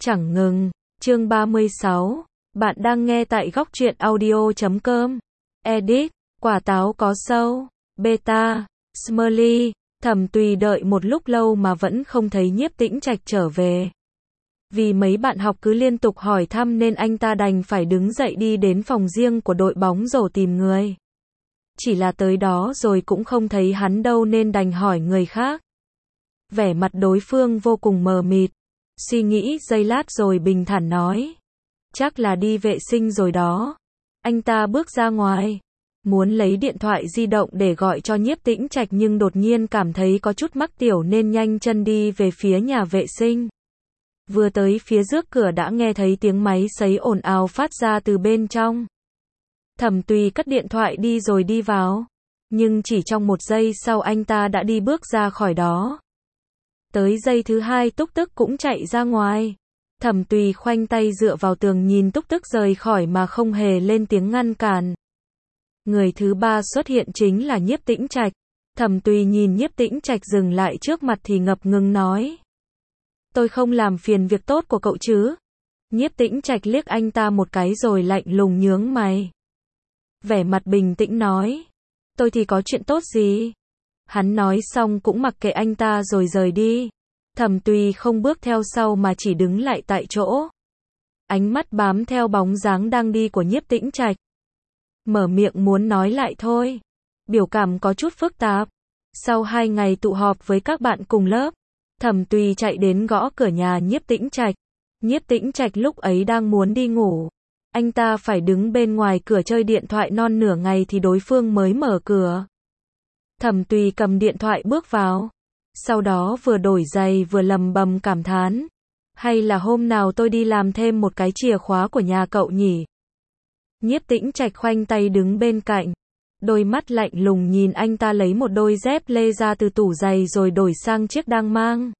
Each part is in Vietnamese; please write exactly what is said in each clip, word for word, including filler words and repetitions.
Chẳng ngừng. Chương ba mươi sáu. Bạn đang nghe tại góc truyện audio chấm com. Edit. Quả táo có sâu. Beta. Smiley. Thẩm Tùy đợi một lúc lâu mà vẫn không thấy Nhiếp Tĩnh Trạch trở về. Vì mấy bạn học cứ liên tục hỏi thăm nên anh ta đành phải đứng dậy đi đến phòng riêng của đội bóng rổ tìm người. Chỉ là tới đó rồi cũng không thấy hắn đâu nên đành hỏi người khác. Vẻ mặt đối phương vô cùng mờ mịt. Suy nghĩ giây lát rồi bình thản nói. Chắc là đi vệ sinh rồi đó. Anh ta bước ra ngoài. Muốn lấy điện thoại di động để gọi cho Nhiếp Tĩnh Trạch nhưng đột nhiên cảm thấy có chút mắc tiểu nên nhanh chân đi về phía nhà vệ sinh. Vừa tới phía trước cửa đã nghe thấy tiếng máy sấy ồn ào phát ra từ bên trong. Thẩm Tùy cất điện thoại đi rồi đi vào. Nhưng chỉ trong một giây sau anh ta đã đi bước ra khỏi đó. Tới giây thứ hai Túc Tức cũng chạy ra ngoài. Thẩm Tùy khoanh tay dựa vào tường nhìn Túc Tức rời khỏi mà không hề lên tiếng ngăn cản. Người thứ ba xuất hiện chính là Nhiếp Tĩnh Trạch. Thẩm Tùy nhìn Nhiếp Tĩnh Trạch dừng lại trước mặt thì ngập ngừng nói. Tôi không làm phiền việc tốt của cậu chứ? Nhiếp Tĩnh Trạch liếc anh ta một cái rồi lạnh lùng nhướng mày. Vẻ mặt bình tĩnh nói. Tôi thì có chuyện tốt gì? Hắn nói xong cũng mặc kệ anh ta rồi rời đi. Thẩm Tùy không bước theo sau mà chỉ đứng lại tại chỗ. Ánh mắt bám theo bóng dáng đang đi của Nhiếp Tĩnh Trạch. Mở miệng muốn nói lại thôi. Biểu cảm có chút phức tạp. Sau hai ngày tụ họp với các bạn cùng lớp, Thẩm Tùy chạy đến gõ cửa nhà Nhiếp Tĩnh Trạch. Nhiếp Tĩnh Trạch lúc ấy đang muốn đi ngủ. Anh ta phải đứng bên ngoài cửa chơi điện thoại non nửa ngày thì đối phương mới mở cửa. Thẩm Tùy cầm điện thoại bước vào. Sau đó vừa đổi giày vừa lầm bầm cảm thán. Hay là hôm nào tôi đi làm thêm một cái chìa khóa của nhà cậu nhỉ? Nhiếp Tĩnh Trạch khoanh tay đứng bên cạnh. Đôi mắt lạnh lùng nhìn anh ta lấy một đôi dép lê ra từ tủ giày rồi đổi sang chiếc đang mang.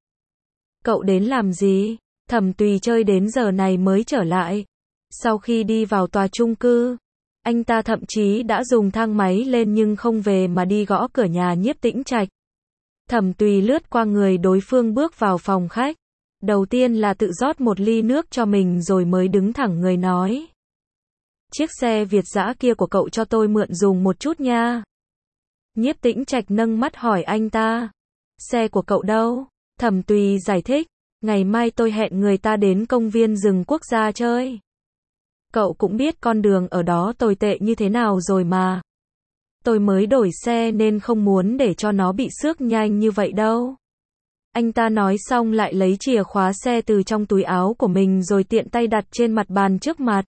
Cậu đến làm gì? Thẩm Tùy chơi đến giờ này mới trở lại. Sau khi đi vào tòa chung cư, anh ta thậm chí đã dùng thang máy lên nhưng không về mà đi gõ cửa nhà Nhiếp Tĩnh Trạch. Thẩm Tùy lướt qua người đối phương bước vào phòng khách. Đầu tiên là tự rót một ly nước cho mình rồi mới đứng thẳng người nói. Chiếc xe Việt dã kia của cậu cho tôi mượn dùng một chút nha. Nhiếp Tĩnh Trạch nâng mắt hỏi anh ta. Xe của cậu đâu? Thẩm Tùy giải thích. Ngày mai tôi hẹn người ta đến công viên rừng quốc gia chơi. Cậu cũng biết con đường ở đó tồi tệ như thế nào rồi mà. Tôi mới đổi xe nên không muốn để cho nó bị xước nhanh như vậy đâu. Anh ta nói xong lại lấy chìa khóa xe từ trong túi áo của mình rồi tiện tay đặt trên mặt bàn trước mặt.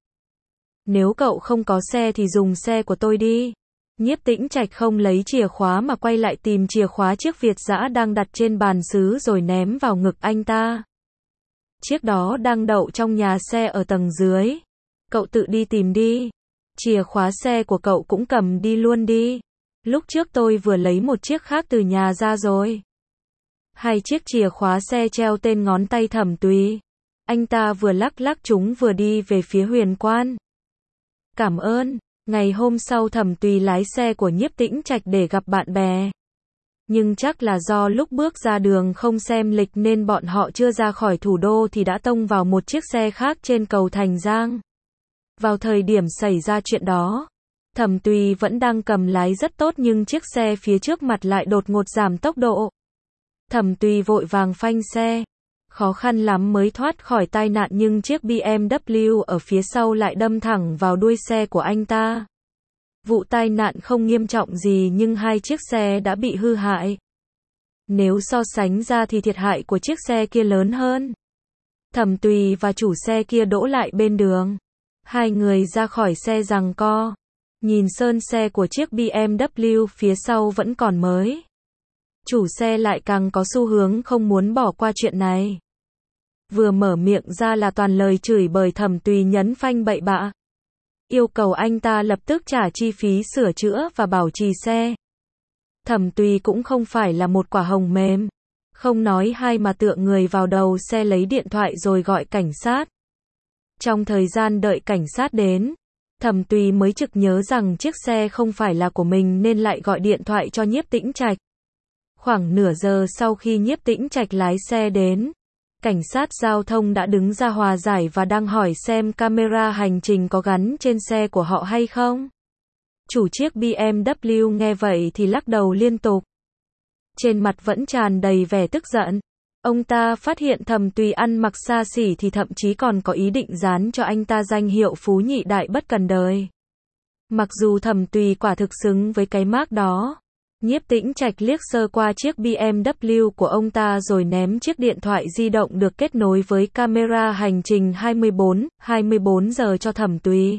Nếu cậu không có xe thì dùng xe của tôi đi. Nhiếp Tĩnh Trạch không lấy chìa khóa mà quay lại tìm chìa khóa chiếc Việt dã đang đặt trên bàn sứ rồi ném vào ngực anh ta. Chiếc đó đang đậu trong nhà xe ở tầng dưới. Cậu tự đi tìm đi. Chìa khóa xe của cậu cũng cầm đi luôn đi. Lúc trước tôi vừa lấy một chiếc khác từ nhà ra rồi. Hai chiếc chìa khóa xe treo tên ngón tay Thẩm Tùy. Anh ta vừa lắc lắc chúng vừa đi về phía Huyền Quan. Cảm ơn. Ngày hôm sau Thẩm Tùy lái xe của Nhiếp Tĩnh Trạch để gặp bạn bè. Nhưng chắc là do lúc bước ra đường không xem lịch nên bọn họ chưa ra khỏi thủ đô thì đã tông vào một chiếc xe khác trên cầu Thành Giang. Vào thời điểm xảy ra chuyện đó, Thẩm Tùy vẫn đang cầm lái rất tốt nhưng chiếc xe phía trước mặt lại đột ngột giảm tốc độ. Thẩm Tùy vội vàng phanh xe. Khó khăn lắm mới thoát khỏi tai nạn nhưng chiếc bê em vê ở phía sau lại đâm thẳng vào đuôi xe của anh ta. Vụ tai nạn không nghiêm trọng gì nhưng hai chiếc xe đã bị hư hại. Nếu so sánh ra thì thiệt hại của chiếc xe kia lớn hơn. Thẩm Tùy và chủ xe kia đỗ lại bên đường. Hai người ra khỏi xe giằng co. Nhìn sơn xe của chiếc bê em vê phía sau vẫn còn mới. Chủ xe lại càng có xu hướng không muốn bỏ qua chuyện này. Vừa mở miệng ra là toàn lời chửi bới Thẩm Tùy nhấn phanh bậy bạ. Yêu cầu anh ta lập tức trả chi phí sửa chữa và bảo trì xe. Thẩm Tùy cũng không phải là một quả hồng mềm. Không nói hai mà tựa người vào đầu xe lấy điện thoại rồi gọi cảnh sát. Trong thời gian đợi cảnh sát đến, Thẩm Tùy mới chực nhớ rằng chiếc xe không phải là của mình nên lại gọi điện thoại cho Nhiếp Tĩnh Trạch. Khoảng nửa giờ sau khi Nhiếp Tĩnh Trạch lái xe đến, Cảnh sát giao thông đã đứng ra hòa giải và đang hỏi xem camera hành trình có gắn trên xe của họ hay không. Chủ chiếc bê em vê nghe vậy thì lắc đầu liên tục. Trên mặt vẫn tràn đầy vẻ tức giận. Ông ta phát hiện Thẩm Tùy ăn mặc xa xỉ thì thậm chí còn có ý định dán cho anh ta danh hiệu phú nhị đại bất cần đời. Mặc dù Thẩm Tùy quả thực xứng với cái mác đó. Nhiếp Tĩnh Trạch liếc sơ qua chiếc bê em vê của ông ta rồi ném chiếc điện thoại di động được kết nối với camera hành trình hai mươi bốn, hai mươi bốn giờ cho Thẩm Tùy.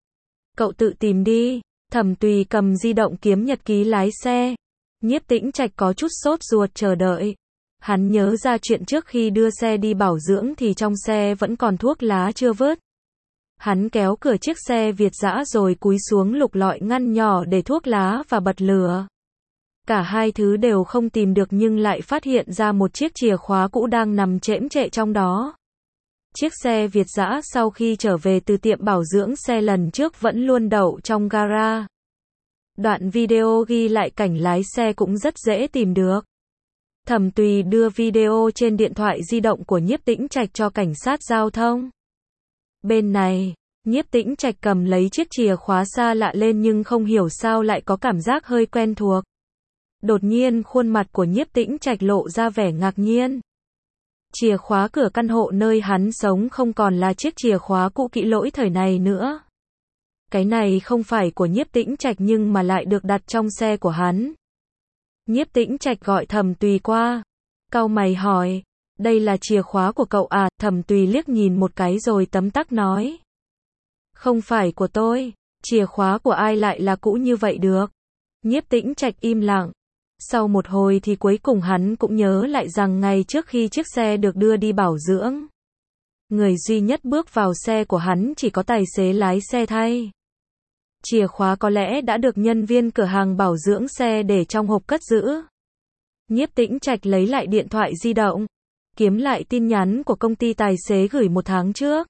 Cậu tự tìm đi. Thẩm Tùy cầm di động kiếm nhật ký lái xe. Nhiếp Tĩnh Trạch có chút sốt ruột chờ đợi. Hắn nhớ ra chuyện trước khi đưa xe đi bảo dưỡng thì trong xe vẫn còn thuốc lá chưa vớt. Hắn kéo cửa chiếc xe Việt dã rồi cúi xuống lục lọi ngăn nhỏ để thuốc lá và bật lửa. Cả hai thứ đều không tìm được nhưng lại phát hiện ra một chiếc chìa khóa cũ đang nằm chễm chệ trong đó. Chiếc xe Việt dã sau khi trở về từ tiệm bảo dưỡng xe lần trước vẫn luôn đậu trong gara. Đoạn video ghi lại cảnh lái xe cũng rất dễ tìm được. Thẩm Tùy đưa video trên điện thoại di động của Nhiếp Tĩnh Trạch cho cảnh sát giao thông. Bên này, Nhiếp Tĩnh Trạch cầm lấy chiếc chìa khóa xa lạ lên nhưng không hiểu sao lại có cảm giác hơi quen thuộc. Đột nhiên khuôn mặt của Nhiếp Tĩnh Trạch lộ ra vẻ ngạc nhiên. Chìa khóa cửa căn hộ nơi hắn sống không còn là chiếc chìa khóa cũ kỹ lỗi thời này nữa. Cái này không phải của Nhiếp Tĩnh Trạch nhưng mà lại được đặt trong xe của hắn. Nhiếp Tĩnh Trạch gọi Thẩm Tùy qua. Cau mày hỏi, đây là chìa khóa của cậu à? Thẩm Tùy liếc nhìn một cái rồi tấm tắc nói. Không phải của tôi, chìa khóa của ai lại là cũ như vậy được? Nhiếp Tĩnh Trạch im lặng. Sau một hồi thì cuối cùng hắn cũng nhớ lại rằng ngày trước khi chiếc xe được đưa đi bảo dưỡng, người duy nhất bước vào xe của hắn chỉ có tài xế lái xe thay. Chìa khóa có lẽ đã được nhân viên cửa hàng bảo dưỡng xe để trong hộp cất giữ. Nhiếp Tĩnh Trạch lấy lại điện thoại di động, kiếm lại tin nhắn của công ty tài xế gửi một tháng trước.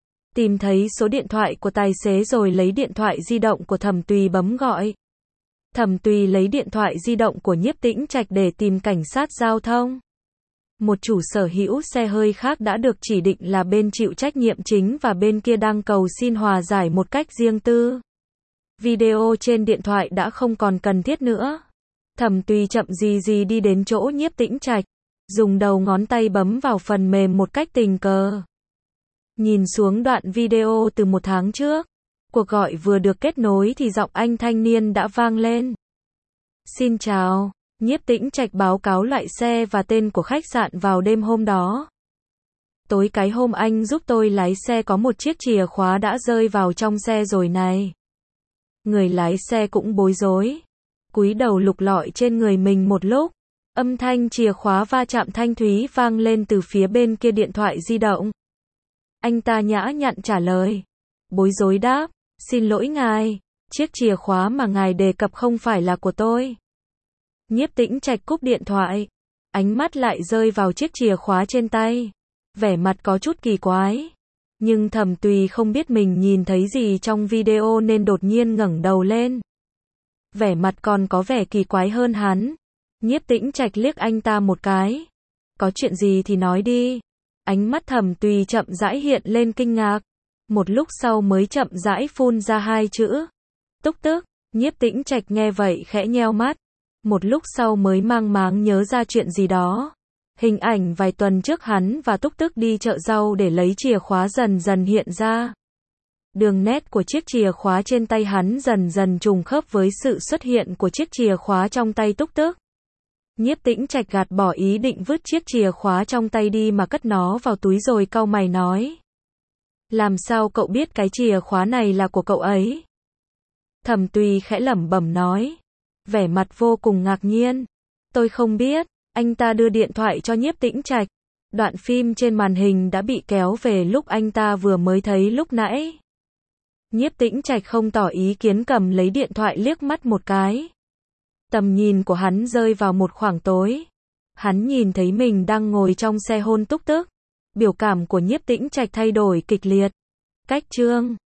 Tìm thấy số điện thoại của tài xế rồi lấy điện thoại di động của Thẩm Tùy bấm gọi. Thẩm Tùy lấy điện thoại di động của Nhiếp Tĩnh Trạch để tìm cảnh sát giao thông. Một chủ sở hữu xe hơi khác đã được chỉ định là bên chịu trách nhiệm chính và bên kia đang cầu xin hòa giải một cách riêng tư. Video trên điện thoại đã không còn cần thiết nữa. Thẩm Tùy chậm gì gì đi đến chỗ Nhiếp Tĩnh Trạch, dùng đầu ngón tay bấm vào phần mềm một cách tình cờ. Nhìn xuống đoạn video từ một tháng trước. Cuộc gọi vừa được kết nối thì giọng anh thanh niên đã vang lên. Xin chào, Nhiếp Tĩnh Trạch báo cáo loại xe và tên của khách sạn vào đêm hôm đó. Tối cái hôm anh giúp tôi lái xe có một chiếc chìa khóa đã rơi vào trong xe rồi này. Người lái xe cũng bối rối. Cúi đầu lục lọi trên người mình một lúc. Âm thanh chìa khóa va chạm thanh thúy vang lên từ phía bên kia điện thoại di động. Anh ta nhã nhặn trả lời. Bối rối đáp. Xin lỗi ngài, chiếc chìa khóa mà ngài đề cập không phải là của tôi. Nhiếp Tĩnh Trạch cúp điện thoại. Ánh mắt lại rơi vào chiếc chìa khóa trên tay. Vẻ mặt có chút kỳ quái. Nhưng Thẩm Tùy không biết mình nhìn thấy gì trong video nên đột nhiên ngẩng đầu lên. Vẻ mặt còn có vẻ kỳ quái hơn hắn. Nhiếp Tĩnh Trạch liếc anh ta một cái. Có chuyện gì thì nói đi. Ánh mắt Thẩm Tùy chậm rãi hiện lên kinh ngạc. Một lúc sau mới chậm rãi phun ra hai chữ. Túc Tức. Nhiếp Tĩnh Trạch nghe vậy khẽ nheo mắt. Một lúc sau mới mang máng nhớ ra chuyện gì đó. Hình ảnh vài tuần trước hắn và Túc Tức đi chợ rau để lấy chìa khóa dần dần hiện ra. Đường nét của chiếc chìa khóa trên tay hắn dần dần trùng khớp với sự xuất hiện của chiếc chìa khóa trong tay Túc Tức. Nhiếp Tĩnh Trạch gạt bỏ ý định vứt chiếc chìa khóa trong tay đi mà cất nó vào túi rồi cau mày nói. Làm sao cậu biết cái chìa khóa này là của cậu ấy? Thẩm Tùy khẽ lẩm bẩm nói. Vẻ mặt vô cùng ngạc nhiên. Tôi không biết. Anh ta đưa điện thoại cho Nhiếp Tĩnh Trạch. Đoạn phim trên màn hình đã bị kéo về lúc anh ta vừa mới thấy lúc nãy. Nhiếp Tĩnh Trạch không tỏ ý kiến cầm lấy điện thoại liếc mắt một cái. Tầm nhìn của hắn rơi vào một khoảng tối. Hắn nhìn thấy mình đang ngồi trong xe hôn Túc Tức. Biểu cảm của Nhiếp Tĩnh Trạch thay đổi kịch liệt. Cách chương